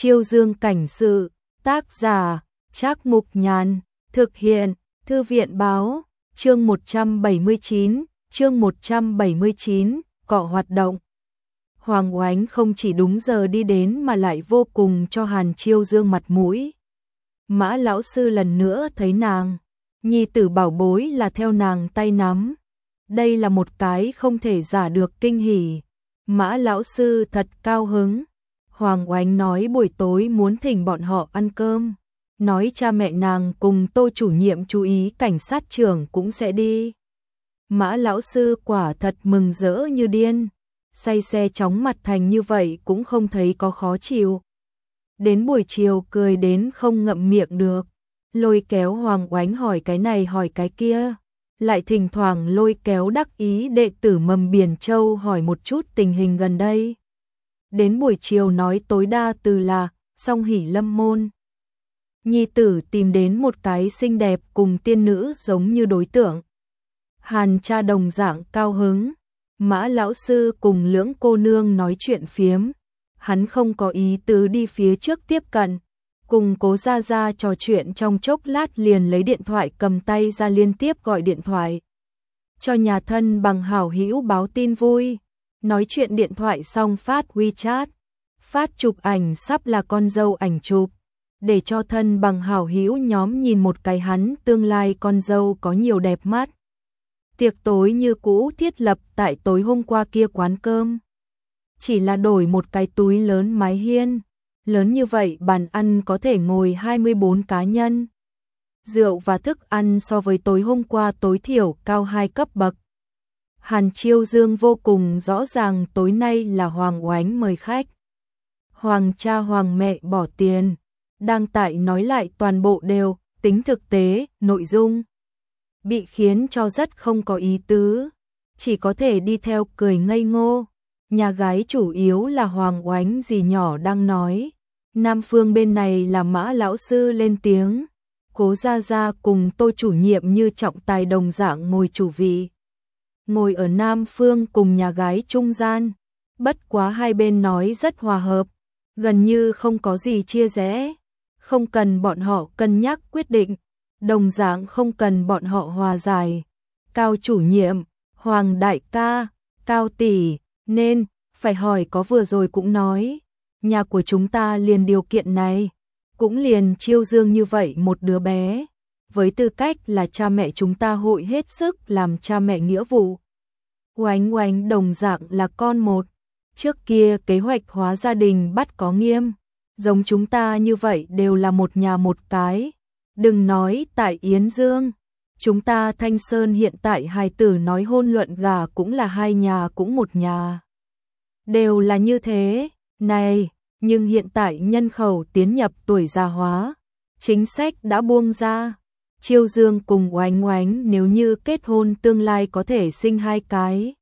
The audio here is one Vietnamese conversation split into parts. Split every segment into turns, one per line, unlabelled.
Chiêu Dương cảnh sự, tác giả, Trác Mục Nhàn, thực hiện, Thư viện báo, chương 179, cọ hoạt động. Hoàng Oánh không chỉ đúng giờ đi đến mà lại vô cùng cho Hàn Chiêu Dương mặt mũi. Mã lão sư lần nữa thấy nàng, nhi tử bảo bối là theo nàng tay nắm. Đây là một cái không thể giả được kinh hỉ. Mã lão sư thật cao hứng. Hoàng Oánh nói buổi tối muốn thỉnh bọn họ ăn cơm. Nói cha mẹ nàng cùng Tô chủ nhiệm chú ý cảnh sát trưởng cũng sẽ đi. Mã lão sư quả thật mừng rỡ như điên. Say xe chóng mặt thành như vậy cũng không thấy có khó chịu. Đến buổi chiều cười đến không ngậm miệng được. Lôi kéo Hoàng Oánh hỏi cái này hỏi cái kia. Lại thỉnh thoảng lôi kéo đắc ý đệ tử Mầm Biển Châu hỏi một chút tình hình gần đây. Đến buổi chiều nói tối đa từ là Song Hỷ Lâm môn. Nhi tử tìm đến một cái xinh đẹp cùng tiên nữ giống như đối tượng. Hàn cha đồng dạng cao hứng. Mã lão sư cùng lưỡng cô nương nói chuyện phiếm. Hắn không có ý tứ đi phía trước tiếp cận. Cùng Cố Gia Gia trò chuyện trong chốc lát liền lấy điện thoại cầm tay ra liên tiếp gọi điện thoại. Cho nhà thân bằng hảo hữu báo tin vui. Nói chuyện điện thoại xong phát WeChat. Phát chụp ảnh sắp là con dâu ảnh chụp. Để cho thân bằng hảo hữu nhóm nhìn một cái hắn tương lai con dâu có nhiều đẹp mắt. Tiệc tối như cũ thiết lập tại tối hôm qua kia quán cơm. Chỉ là đổi một cái túi lớn mái hiên. Lớn như vậy bàn ăn có thể ngồi 24 cá nhân. Rượu và thức ăn so với tối hôm qua tối thiểu cao 2 cấp bậc. Hàn Chiêu Dương vô cùng rõ ràng tối nay là Hoàng Oánh mời khách. Hoàng cha hoàng mẹ bỏ tiền. Đang tại nói lại toàn bộ đều, tính thực tế, nội dung. Bị khiến cho rất không có ý tứ. Chỉ có thể đi theo cười ngây ngô. Nhà gái chủ yếu là Hoàng Oánh dì nhỏ đang nói. Nam phương bên này là Mã lão sư lên tiếng. Cố Gia Gia cùng Tô chủ nhiệm như trọng tài đồng dạng ngồi chủ vị. Ngồi ở Nam phương cùng nhà gái trung gian. Bất quá hai bên nói rất hòa hợp. Gần như không có gì chia rẽ. Không cần bọn họ cân nhắc quyết định. Đồng dạng không cần bọn họ hòa giải. Cao chủ nhiệm, Hoàng đại ca, Cao tỷ, nên, phải hỏi có vừa rồi cũng nói. Nhà của chúng ta liền điều kiện này. Cũng liền Chiêu Dương như vậy một đứa bé. Với tư cách là cha mẹ chúng ta hội hết sức làm cha mẹ nghĩa vụ. Oánh Oánh đồng dạng là con một. Trước kia kế hoạch hóa gia đình bắt có nghiêm. Giống chúng ta như vậy đều là một nhà một cái. Đừng nói tại Yến Dương. Chúng ta Thanh Sơn hiện tại hài tử nói hôn luận gà cũng là hai nhà cũng một nhà. Đều là như thế. Này, nhưng hiện tại nhân khẩu tiến nhập tuổi già hóa. Chính sách đã buông ra. Chiêu Dương cùng Oánh Oánh nếu như kết hôn tương lai có thể sinh 2 cái.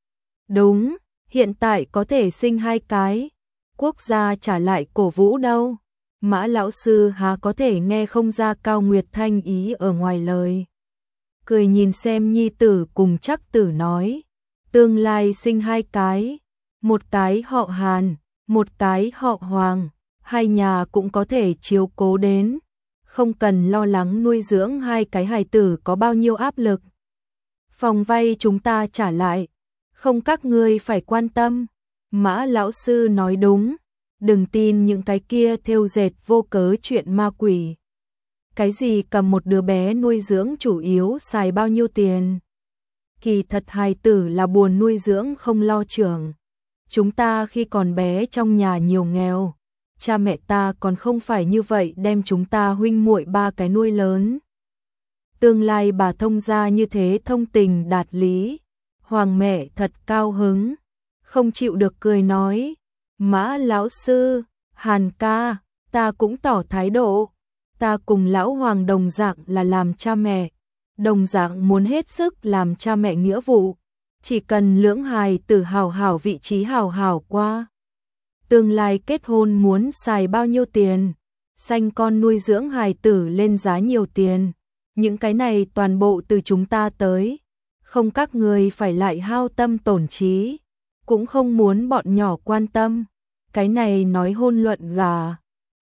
Đúng, hiện tại có thể sinh 2 cái. Quốc gia trả lại cổ vũ đâu. Mã lão sư há có thể nghe không ra Cao Nguyệt Thanh ý ở ngoài lời. Cười nhìn xem nhi tử cùng Trắc Tử nói. Tương lai sinh 2 cái. Một cái họ Hàn, một cái họ Hoàng. 2 nhà cũng có thể chiếu cố đến. Không cần lo lắng nuôi dưỡng 2 cái hài tử có bao nhiêu áp lực. Phòng vay chúng ta trả lại. Không các ngươi phải quan tâm. Mã lão sư nói đúng. Đừng tin những cái kia thêu dệt vô cớ chuyện ma quỷ. Cái gì cầm một đứa bé nuôi dưỡng chủ yếu xài bao nhiêu tiền. Kỳ thật hài tử là buồn nuôi dưỡng không lo trưởng. Chúng ta khi còn bé trong nhà nhiều nghèo. Cha mẹ ta còn không phải như vậy đem chúng ta huynh muội 3 cái nuôi lớn. Tương lai bà thông gia như thế thông tình đạt lý. Hoàng mẹ thật cao hứng. Không chịu được cười nói. Mã lão sư, Hàn ca, ta cũng tỏ thái độ. Ta cùng lão Hoàng đồng dạng là làm cha mẹ. Đồng dạng muốn hết sức làm cha mẹ nghĩa vụ. Chỉ cần lưỡng hài tử hảo hảo vị trí hảo hảo qua. Tương lai kết hôn muốn xài bao nhiêu tiền. Sanh con nuôi dưỡng hài tử lên giá nhiều tiền. Những cái này toàn bộ từ chúng ta tới. Không các người phải lại hao tâm tổn trí. Cũng không muốn bọn nhỏ quan tâm. Cái này nói hôn luận gà.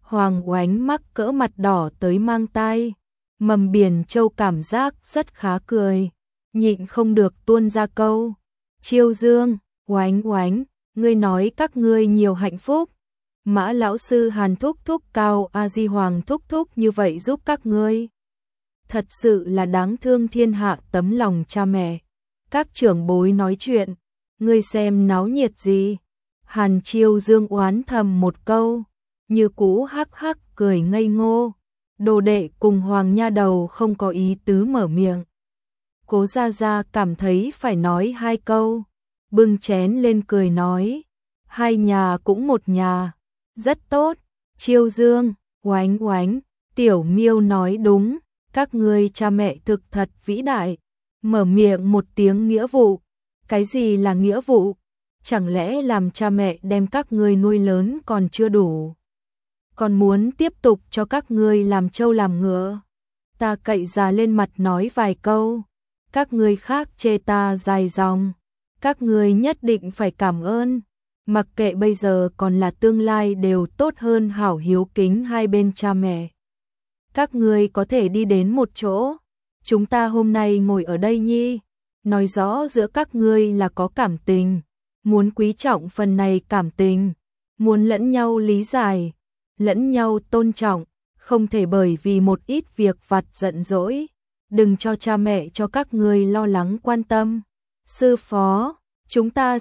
Hoàng Oánh mắc cỡ mặt đỏ tới mang tai. Mầm Biển Châu cảm giác rất khá cười, nhịn không được tuôn ra câu. Chiêu Dương, Oánh Oánh, ngươi nói các ngươi nhiều hạnh phúc. Mã lão sư Hàn thúc thúc Cao A Di Hoàng thúc thúc như vậy giúp các ngươi. Thật sự là đáng thương thiên hạ tấm lòng cha mẹ. Các trưởng bối nói chuyện, ngươi xem náo nhiệt gì. Hàn Chiêu Dương oán thầm một câu, như cũ hắc hắc cười ngây ngô. Đồ đệ cùng Hoàng nha đầu không có ý tứ mở miệng. Cố Gia Gia cảm thấy phải nói hai câu, bưng chén lên cười nói, hai nhà cũng một nhà, rất tốt. Chiêu Dương, Oánh Oánh, Tiểu Miêu nói đúng, các ngươi cha mẹ thực thật vĩ đại. Mở miệng một tiếng nghĩa vụ. Cái gì là nghĩa vụ? Chẳng lẽ làm cha mẹ đem các ngươi nuôi lớn còn chưa đủ, còn muốn tiếp tục cho các ngươi làm trâu làm ngựa? Ta cậy già lên mặt nói vài câu, các ngươi khác chê ta dài dòng, các ngươi nhất định phải cảm ơn. Mặc kệ bây giờ còn là tương lai đều tốt hơn hảo hiếu kính hai bên cha mẹ. Các ngươi có thể đi đến một chỗ, chúng ta hôm nay ngồi ở đây nhi, nói rõ giữa các ngươi là có cảm tình, muốn quý trọng phần này cảm tình, muốn lẫn nhau lý giải, lẫn nhau tôn trọng, không thể bởi vì một ít việc vặt giận dỗi, đừng cho cha mẹ cho các ngươi lo lắng quan tâm. Sư phó, chúng ta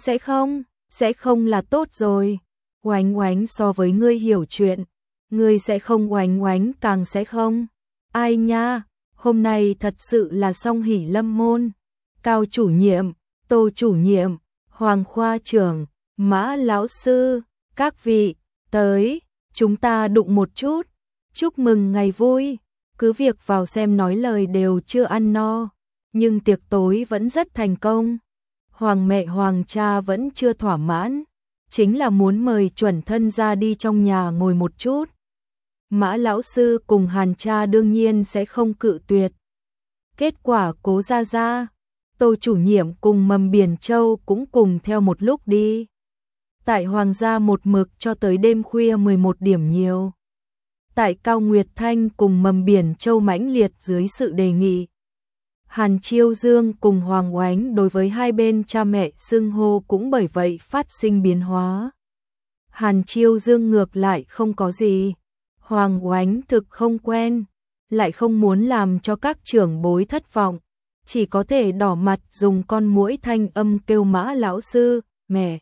sẽ không là tốt rồi. Oánh Oánh so với ngươi hiểu chuyện, ngươi sẽ không, Oánh Oánh càng sẽ không. Ai nha, hôm nay thật sự là song hỷ lâm môn. Cao chủ nhiệm, Tô chủ nhiệm, Hoàng khoa trưởng, Mã lão sư, các vị, tới, chúng ta đụng một chút, chúc mừng ngày vui. Cứ việc vào xem nói lời đều chưa ăn no, nhưng tiệc tối vẫn rất thành công. Hoàng mẹ Hoàng cha vẫn chưa thỏa mãn, chính là muốn mời chuẩn thân ra đi trong nhà ngồi một chút. Mã lão sư cùng Hàn cha đương nhiên sẽ không cự tuyệt. Kết quả Cố Gia Gia, Tô chủ nhiệm cùng Mầm Biển Châu cũng cùng theo một lúc đi. Tại Hoàng gia một mực cho tới đêm khuya 11 điểm nhiều. Tại Cao Nguyệt Thanh cùng Mầm Biển Châu mãnh liệt dưới sự đề nghị, Hàn Chiêu Dương cùng Hoàng Oánh đối với hai bên cha mẹ xưng hô cũng bởi vậy phát sinh biến hóa. Hàn Chiêu Dương ngược lại không có gì, Hoàng Oánh thực không quen, lại không muốn làm cho các trưởng bối thất vọng, chỉ có thể đỏ mặt dùng con muỗi thanh âm kêu Mã lão sư, mẹ.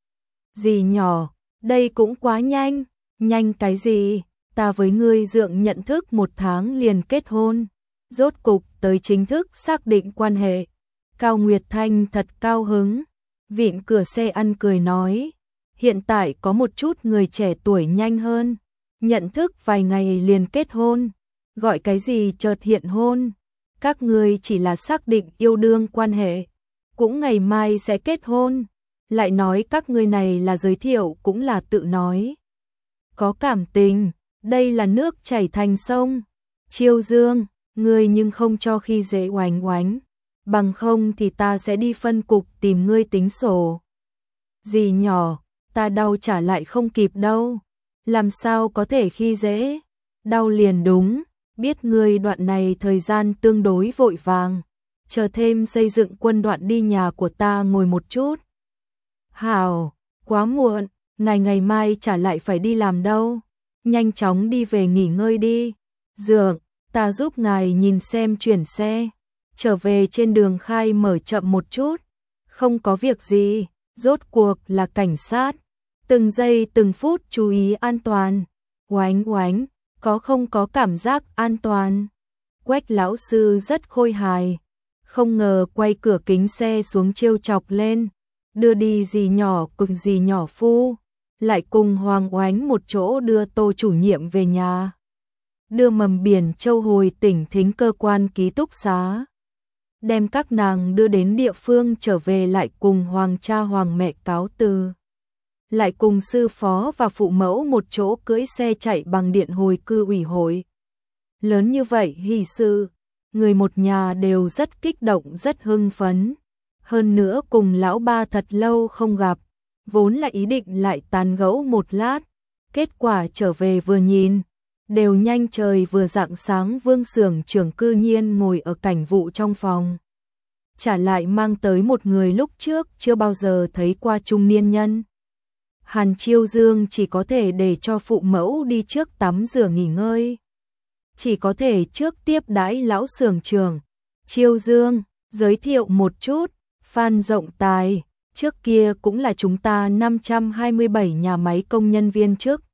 Dì nhỏ, đây cũng quá nhanh, nhanh cái gì, ta với ngươi dượng nhận thức 1 tháng liền kết hôn, rốt cục tới chính thức xác định quan hệ. Cao Nguyệt Thanh thật cao hứng, vịn cửa xe ăn cười nói, hiện tại có một chút người trẻ tuổi nhanh hơn, nhận thức vài ngày liền kết hôn, gọi cái gì chợt hiện hôn, các ngươi chỉ là xác định yêu đương quan hệ, cũng ngày mai sẽ kết hôn, lại nói các ngươi này là giới thiệu cũng là tự nói. Có cảm tình, đây là nước chảy thành sông. Chiêu Dương, ngươi nhưng không cho khi dễ Oánh Oánh, bằng không thì ta sẽ đi phân cục tìm ngươi tính sổ. Dì nhỏ, ta đau trả lại không kịp đâu, làm sao có thể khi dễ, đau liền đúng, biết ngươi đoạn này thời gian tương đối vội vàng, chờ thêm xây dựng quân đoạn đi nhà của ta ngồi một chút. Hảo, quá muộn, ngày mai trả lại phải đi làm đâu, nhanh chóng đi về nghỉ ngơi đi. Dượng, ta giúp ngài nhìn xem chuyển xe, trở về trên đường khai mở chậm một chút. Không có việc gì, rốt cuộc là cảnh sát, từng giây từng phút chú ý an toàn. Oánh Oánh, không có cảm giác an toàn. Quách lão sư rất khôi hài, không ngờ quay cửa kính xe xuống trêu chọc lên, đưa đi dì nhỏ cùng dì nhỏ phu, lại cùng Hoàng Oánh một chỗ đưa Tô chủ nhiệm về nhà, đưa Mầm Biển Châu hồi tỉnh thính cơ quan ký túc xá, đem các nàng đưa đến địa phương trở về, lại cùng Hoàng cha Hoàng mẹ cáo từ, lại cùng sư phó và phụ mẫu một chỗ cưỡi xe chạy bằng điện hồi cư ủy hội. Lớn như vậy hỷ sự, người một nhà đều rất kích động rất hưng phấn. Hơn nữa cùng lão ba thật lâu không gặp, vốn là ý định lại tán gẫu một lát, Kết quả trở về vừa nhìn, đều nhanh trời vừa rạng sáng, Vương Xưởng trưởng cư nhiên ngồi ở cảnh vụ trong phòng. Trả lại mang tới một người lúc trước chưa bao giờ thấy qua trung niên nhân. Hàn Chiêu Dương chỉ có thể để cho phụ mẫu đi trước tắm rửa nghỉ ngơi. Chỉ có thể trước tiếp đãi lão xưởng trưởng. Chiêu Dương, giới thiệu một chút, Phan Rộng Tài, trước kia cũng là chúng ta 527 nhà máy công nhân viên chức.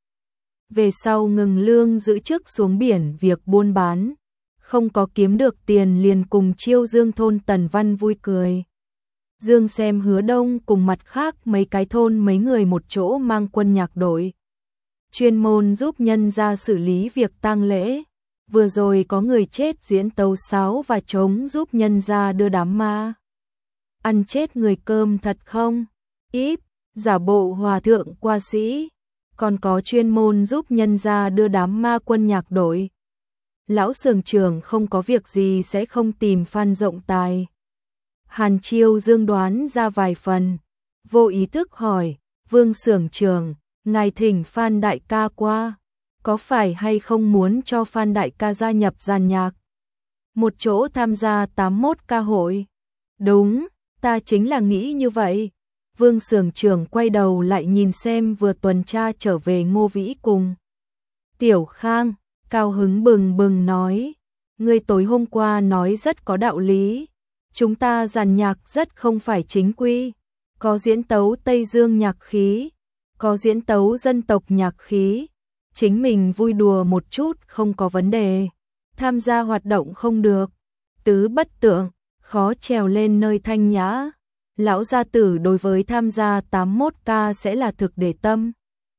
Về sau ngừng lương giữ chức xuống biển việc buôn bán, không có kiếm được tiền liền cùng Chiêu Dương thôn Tần Văn vui cười. Dương xem Hứa Đông cùng mặt khác mấy cái thôn mấy người một chỗ mang quân nhạc đội. Chuyên môn giúp nhân gia xử lý việc tang lễ. Vừa rồi có người chết diễn tấu sáo và trống giúp nhân gia đưa đám ma. Ăn chết người cơm thật không? Ít, giả bộ hòa thượng qua sĩ. Còn có chuyên môn giúp nhân gia đưa đám ma quân nhạc đội. Lão xưởng trưởng không có việc gì sẽ không tìm Phan Rộng Tài. Hàn Chiêu Dương đoán ra vài phần, vô ý thức hỏi, Vương xưởng trưởng, ngài thỉnh Phan đại ca qua, có phải hay không muốn cho Phan đại ca gia nhập giàn nhạc? Một chỗ tham gia 81 ca hội. Đúng, ta chính là nghĩ như vậy. Vương xưởng trưởng quay đầu lại nhìn xem vừa tuần tra trở về Ngô Vĩ cùng Tiểu Khang, cao hứng bừng bừng nói, ngươi tối hôm qua nói rất có đạo lý. Chúng ta giàn nhạc rất không phải chính quy, có diễn tấu Tây Dương nhạc khí, có diễn tấu dân tộc nhạc khí, chính mình vui đùa một chút không có vấn đề, tham gia hoạt động không được, tứ bất tượng, khó trèo lên nơi thanh nhã. Lão gia tử đối với tham gia 81 ca sẽ là thực để tâm.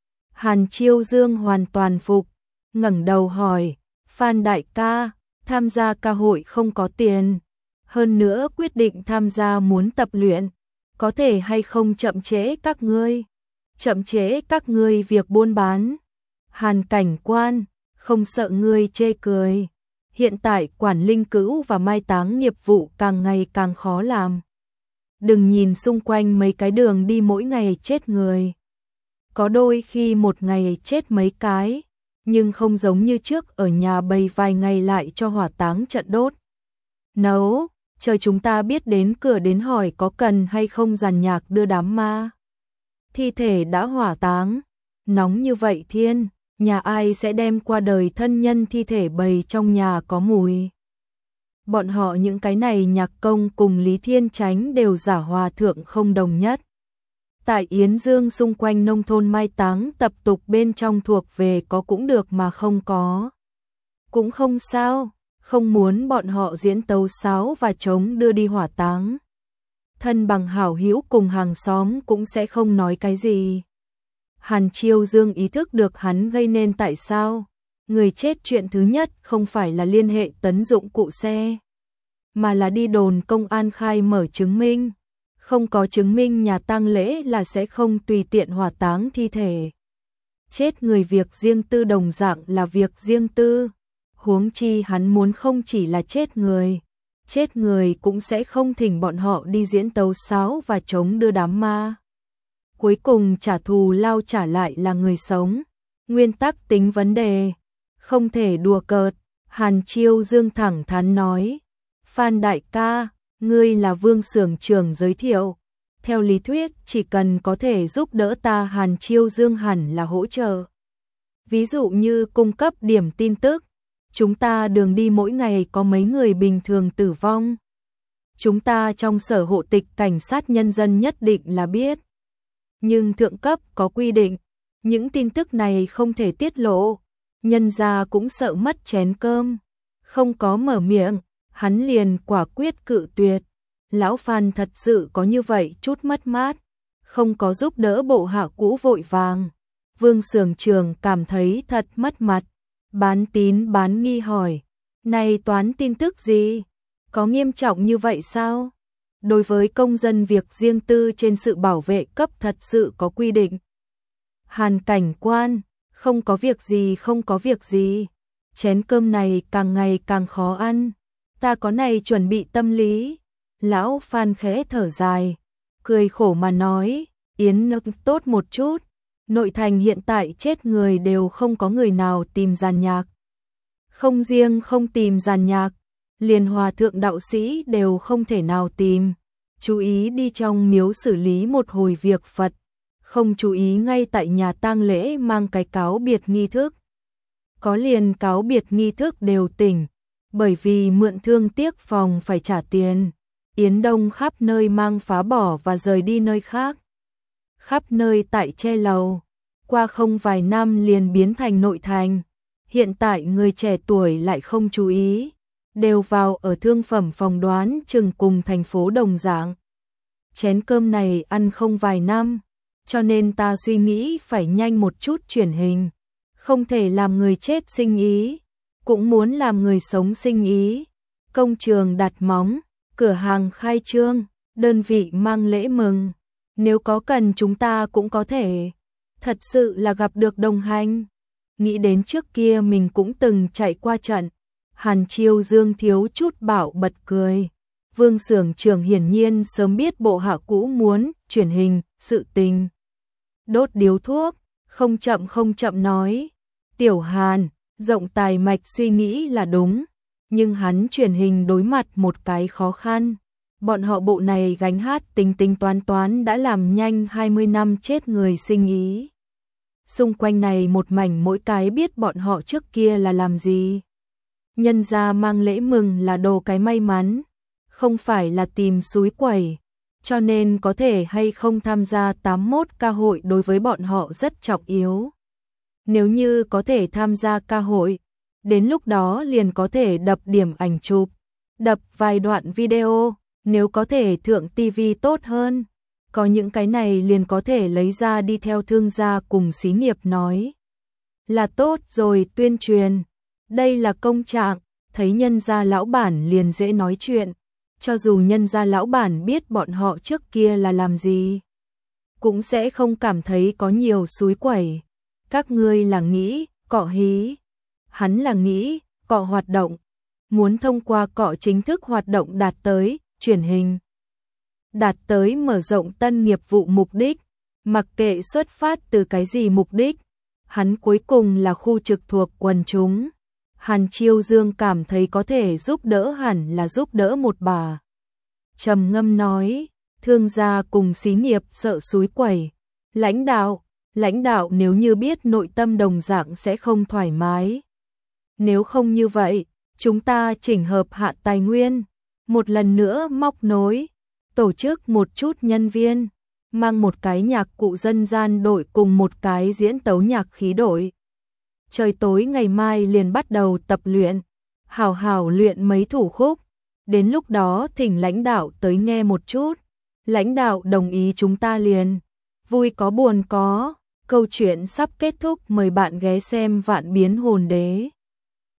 Hàn Chiêu Dương hoàn toàn phục, ngẩng đầu hỏi, Phan đại ca, tham gia ca hội không có tiền. Hơn nữa quyết định tham gia muốn tập luyện, có thể hay không chậm trễ các ngươi? Chậm trễ các ngươi việc buôn bán. Hàn cảnh quan, không sợ ngươi chê cười. Hiện tại quản linh cữu và mai táng nghiệp vụ càng ngày càng khó làm. Đừng nhìn xung quanh mấy cái đường đi mỗi ngày chết người. Có đôi khi một ngày chết mấy cái, nhưng không giống như trước ở nhà bày vài ngày lại cho hỏa táng trận đốt. Nấu, chờ chúng ta biết đến cửa đến hỏi có cần hay không giàn nhạc đưa đám ma. Thi thể đã hỏa táng, nóng như vậy thiên, nhà ai sẽ đem qua đời thân nhân thi thể bày trong nhà có mùi. Bọn họ những cái này nhạc công cùng Lý Thiên Chánh đều giả hòa thượng không đồng nhất. Tại Yến Dương xung quanh nông thôn mai táng tập tục bên trong thuộc về có cũng được mà không có. Cũng không sao, không muốn bọn họ diễn tấu sáo và trống đưa đi hỏa táng. Thân bằng hảo hữu cùng hàng xóm cũng sẽ không nói cái gì. Hàn Chiêu Dương ý thức được hắn gây nên tại sao. Người chết chuyện thứ nhất không phải là liên hệ tấn dụng cụ xe, mà là đi đồn công an khai mở chứng minh. Không có chứng minh nhà tang lễ là sẽ không tùy tiện hỏa táng thi thể. Chết người việc riêng tư đồng dạng là việc riêng tư. Huống chi hắn muốn không chỉ là chết người cũng sẽ không thỉnh bọn họ đi diễn tấu sáo và trống đưa đám ma. Cuối cùng trả thù lao trả lại là người sống. Nguyên tắc tính vấn đề, không thể đùa cợt. Hàn Chiêu Dương thẳng thắn nói, Phan đại ca, ngươi là Vương xưởng trưởng giới thiệu. Theo lý thuyết chỉ cần có thể giúp đỡ ta, Hàn Chiêu Dương hẳn là hỗ trợ. Ví dụ như cung cấp điểm tin tức. Chúng ta đường đi mỗi ngày có mấy người bình thường tử vong. Chúng ta trong sở hộ tịch cảnh sát nhân dân nhất định là biết. Nhưng thượng cấp có quy định, những tin tức này không thể tiết lộ. Nhân gia cũng sợ mất chén cơm. Không có mở miệng, hắn liền quả quyết cự tuyệt. Lão Phan thật sự có như vậy chút mất mát. Không có giúp đỡ bộ hạ cũ vội vàng. Vương xưởng trưởng cảm thấy thật mất mặt. Bán tín bán nghi hỏi, này toán tin tức gì? Có nghiêm trọng như vậy sao? Đối với công dân việc riêng tư trên sự bảo vệ cấp thật sự có quy định. Hàn cảnh quan, không có việc gì không có việc gì. Chén cơm này càng ngày càng khó ăn. Ta có này chuẩn bị tâm lý. Lão Phan khẽ thở dài, cười khổ mà nói, Yến tốt một chút. Nội thành hiện tại chết người đều không có người nào tìm giàn nhạc. Không riêng không tìm giàn nhạc, liền hòa thượng đạo sĩ đều không thể nào tìm. Chú ý đi trong miếu xử lý một hồi việc Phật, không chú ý ngay tại nhà tang lễ mang cái cáo biệt nghi thức. Có liền cáo biệt nghi thức đều tỉnh, bởi vì mượn thương tiếc phòng phải trả tiền. Yến Đông khắp nơi mang phá bỏ và rời đi nơi khác. Khắp nơi tại che lầu, qua không vài năm liền biến thành nội thành. Hiện tại người trẻ tuổi lại không chú ý, đều vào ở thương phẩm phòng đoán chừng cùng thành phố đồng dạng. Chén cơm này ăn không vài năm, cho nên ta suy nghĩ phải nhanh một chút chuyển hình. Không thể làm người chết sinh ý, cũng muốn làm người sống sinh ý. Công trường đặt móng, cửa hàng khai trương, đơn vị mang lễ mừng. Nếu có cần chúng ta cũng có thể. Thật sự là gặp được đồng hành. Nghĩ đến trước kia mình cũng từng chạy qua trận. Hàn Chiêu Dương thiếu chút bảo bật cười. Vương xưởng trưởng hiển nhiên sớm biết bộ hạ cũ muốn chuyển hình, sự tình. Đốt điếu thuốc, không chậm nói. Tiểu Hàn, rộng tài mạch suy nghĩ là đúng. Nhưng hắn chuyển hình đối mặt một cái khó khăn. Bọn họ bộ này gánh hát tính toán đã làm nhanh 20 năm chết người sinh ý. Xung quanh này một mảnh mỗi cái biết bọn họ trước kia là làm gì. Nhân gia mang lễ mừng là đồ cái may mắn, không phải là tìm xúi quẩy. Cho nên có thể hay không tham gia 81 ca hội đối với bọn họ rất trọng yếu. Nếu như có thể tham gia ca hội, đến lúc đó liền có thể đập điểm ảnh chụp, đập vài đoạn video, nếu có thể thượng TV tốt hơn. Có những cái này liền có thể lấy ra đi theo thương gia cùng xí nghiệp nói. Là tốt rồi tuyên truyền. Đây là công trạng, thấy nhân gia lão bản liền dễ nói chuyện. Cho dù nhân gia lão bản biết bọn họ trước kia là làm gì, cũng sẽ không cảm thấy có nhiều xúi quẩy. Các ngươi là nghĩ, cọ hí. Hắn là nghĩ, cọ hoạt động. Muốn thông qua cọ chính thức hoạt động đạt tới, chuyển hình. Đạt tới mở rộng tân nghiệp vụ mục đích. Mặc kệ xuất phát từ cái gì mục đích. Hắn cuối cùng là khu trực thuộc quần chúng. Hàn Chiêu Dương cảm thấy có thể giúp đỡ hẳn là giúp đỡ một bà. Trầm ngâm nói, thương gia cùng xí nghiệp sợ xúi quẩy. Lãnh đạo nếu như biết nội tâm đồng dạng sẽ không thoải mái. Nếu không như vậy, chúng ta chỉnh hợp hạ tài nguyên, một lần nữa móc nối, tổ chức một chút nhân viên, mang một cái nhạc cụ dân gian đội cùng một cái diễn tấu nhạc khí đội. Trời tối ngày mai liền bắt đầu tập luyện, hào hào luyện mấy thủ khúc, đến lúc đó thỉnh lãnh đạo tới nghe một chút. Lãnh đạo đồng ý chúng ta liền, vui có buồn có, câu chuyện sắp kết thúc, mời bạn ghé xem Vạn Biến Hồn Đế.